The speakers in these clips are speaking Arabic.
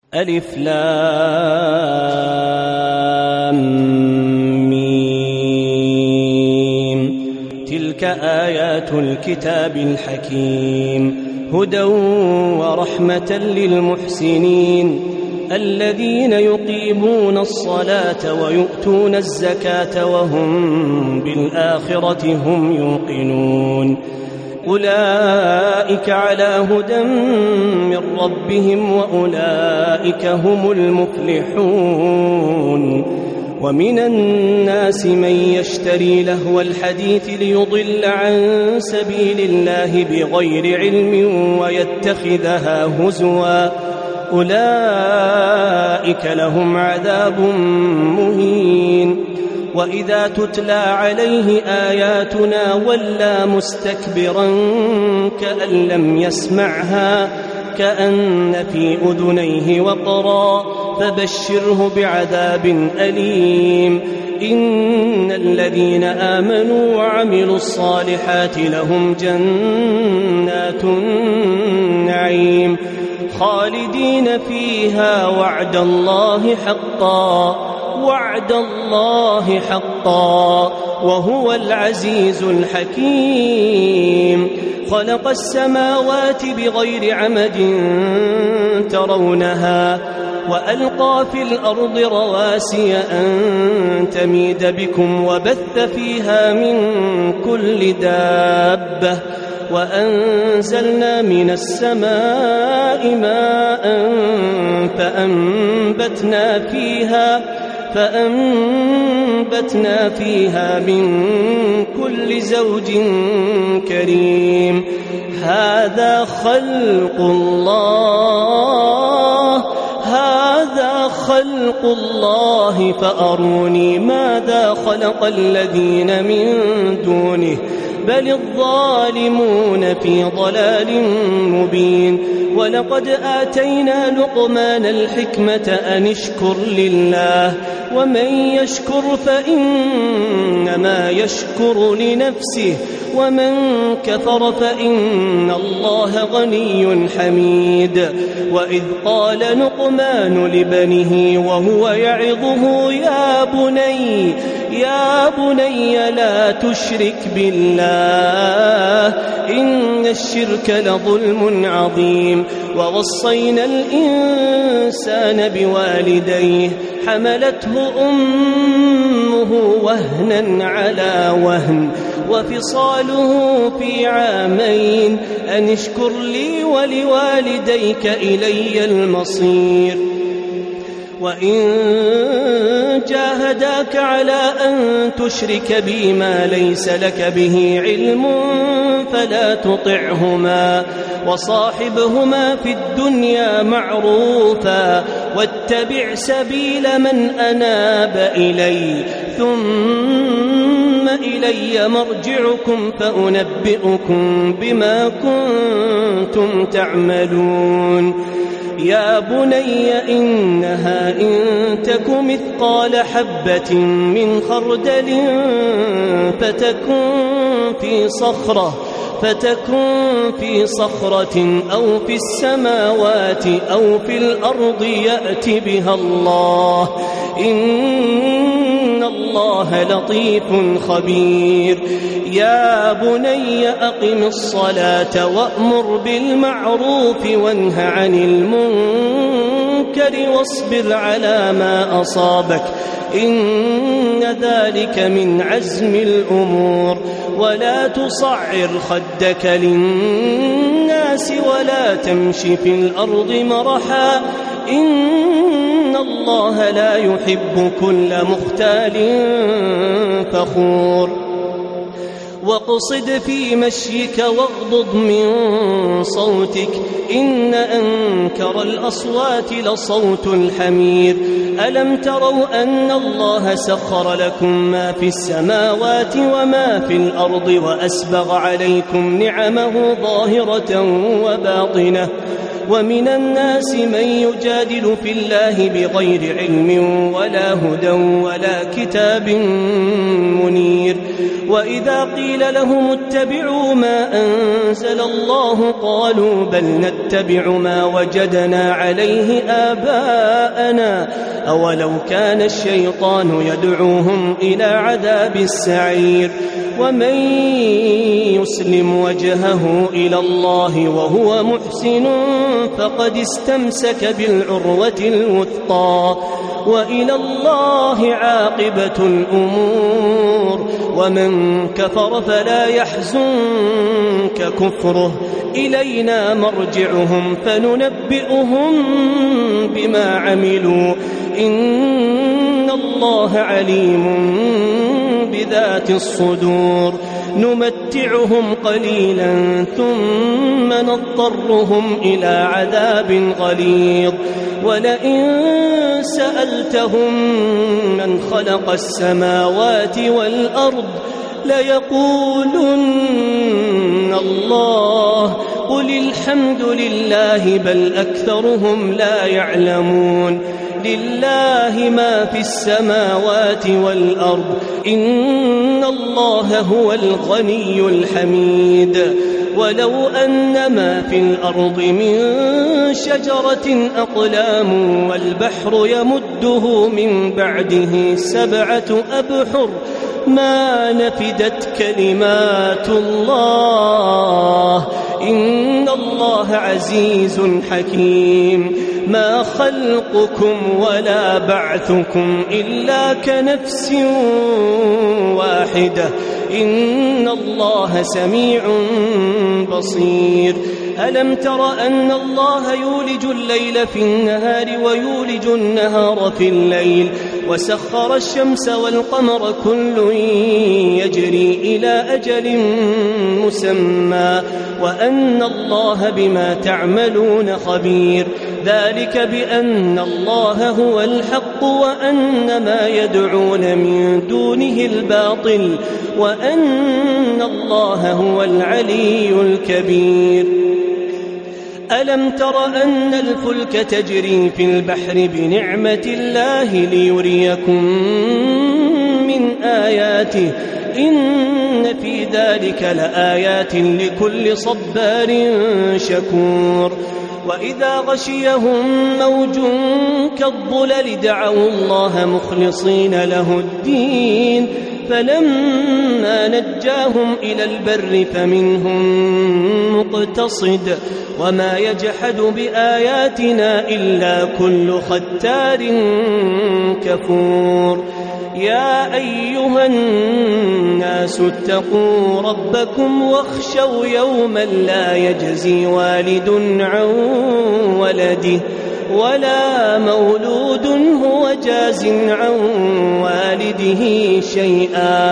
ألف لام ميم. تلك آيات الكتاب الحكيم هدى ورحمة للمحسنين الذين يقيمون الصلاة ويؤتون الزكاة وهم بالآخرة هم يوقنون أولئك على هدى من ربهم وأولئك هم المفلحون. ومن الناس من يشتري لهو الحديث ليضل عن سبيل الله بغير علم ويتخذها هزوا أولئك لهم عذاب مهين. وإذا تتلى عليه آياتنا ولى مستكبرا كأن لم يسمعها كأن في أذنيه وقرا فبشره بعذاب أليم. إن الذين آمنوا وعملوا الصالحات لهم جنات النعيم خالدين فيها وعد الله حقا وهو العزيز الحكيم. خلق السماوات بغير عمد ترونها وألقى في الأرض رواسي أن تميد بكم وبث فيها من كل دابة وأنزلنا من السماء ماء فأنبتنا فيها من كل زوج كريم. هذا خلق الله فأروني ماذا خلق الذين من دونه بل الظالمون في ضلال مبين. ولقد آتينا لقمان الحكمة أن اشكر لله ومن يشكر فإنما يشكر لنفسه ومن كفر فإن الله غني حميد. وإذ قال لقمان لبنه وهو يعظه يا بني لا تشرك بالله إن الشرك لظلم عظيم. ووصينا الإنسان بوالديه حملته أمه وهنا على وهن وفصاله في عامين أن اشكر لي ولوالديك إلي المصير. وإن جاهداك على أن تشرك بي ما ليس لك به علم فلا تطعهما وصاحبهما في الدنيا معروفا واتبع سبيل من أناب إلي ثم إلي مرجعكم فأنبئكم بما كنتم تعملون. يا بني إنها إن تك مثقال حبة من خردل فتكن في صخرة أو في السماوات أو في الأرض يأت بها الله إن الله لطيف خبير. يا بني أقم الصلاة وأمر بالمعروف وانه عن المنكر واصبر على ما أصابك إن ذلك من عزم الأمور. ولا تصعر خدك للناس ولا تمش في الأرض مرحا إن الله لا يحب كل مختال فخور. واقصد في مشيك واغضض من صوتك إن أنكر الأصوات لصوت الحمير. ألم تروا أن الله سخر لكم ما في السماوات وما في الأرض وأسبغ عليكم نعمه ظاهرة ومن الناس من يجادل في الله بغير علم ولا هدى ولا كتاب منير. وإذا قيل لهم اتبعوا ما أنزل الله قالوا بل نتبع ما وجدنا عليه آباءنا أولو كان الشيطان يدعوهم إلى عذاب السعير. ومن يسلم وجهه إلى الله وهو محسن فقد استمسك بالعروة الوثقى وإلى الله عاقبة الأمور. ومن كفر فلا يحزنك كفره إلينا مرجعهم فننبئهم بما عملوا إن الله عليم بذات الصدور. نمتعهم قليلا ثم نضطرهم إلى عذاب غليظ. ولئن سألتهم من خلق السماوات والأرض ليقولن الله قل الحمد لله بل أكثرهم لا يعلمون. لله ما في السماوات والأرض إن الله هو الغني الحميد. ولو أن ما في الأرض من شجرة أقلام والبحر يمده من بعده 7 أبحر ما نفدت كلمات الله إن الله عزيز حكيم. ما خلقكم ولا بعثكم إلا كنفس واحدة إن الله سميع بصير. ألم تر أن الله يولج الليل في النهار ويولج النهار في الليل وسخر الشمس والقمر كل يجري إلى أجل مسمى وأن الله بما تعملون خبير. ذلك بأن الله هو الحق وأن ما يدعون من دونه الباطل وأن الله هو العلي الكبير. ألم تر أن الفلك تجري في البحر بنعمة الله ليريكم من آياته إن في ذلك لآيات لكل صبار شكور. وإذا غشيهم موج كالظلل دعوا الله مخلصين له الدين فلما نجاهم إلى البر فمنهم مقتصد وما يجحد بآياتنا إلا كل ختار كفور. يا أيها الناس اتقوا ربكم واخشوا يوما لا يجزي والد عن ولده ولا مولود هو جاز عن والده شيئا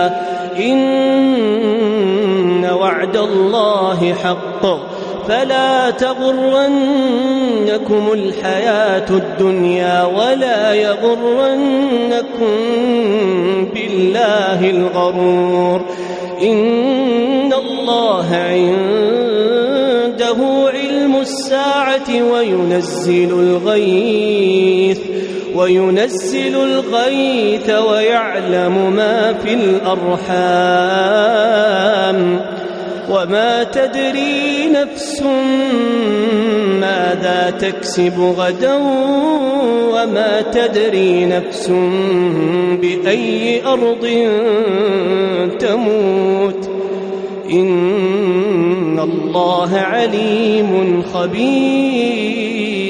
إن وعد الله حق فلا تغرنكم الحياة الدنيا ولا يغرنكم بالله الغرور. إن الله عنده علم الساعة وينزل الغيث ويعلم ما في الأرحام وما تدري نفس ماذا تكسب غدا وما تدري نفس بأي أرض تموت إن الله عليم خبير.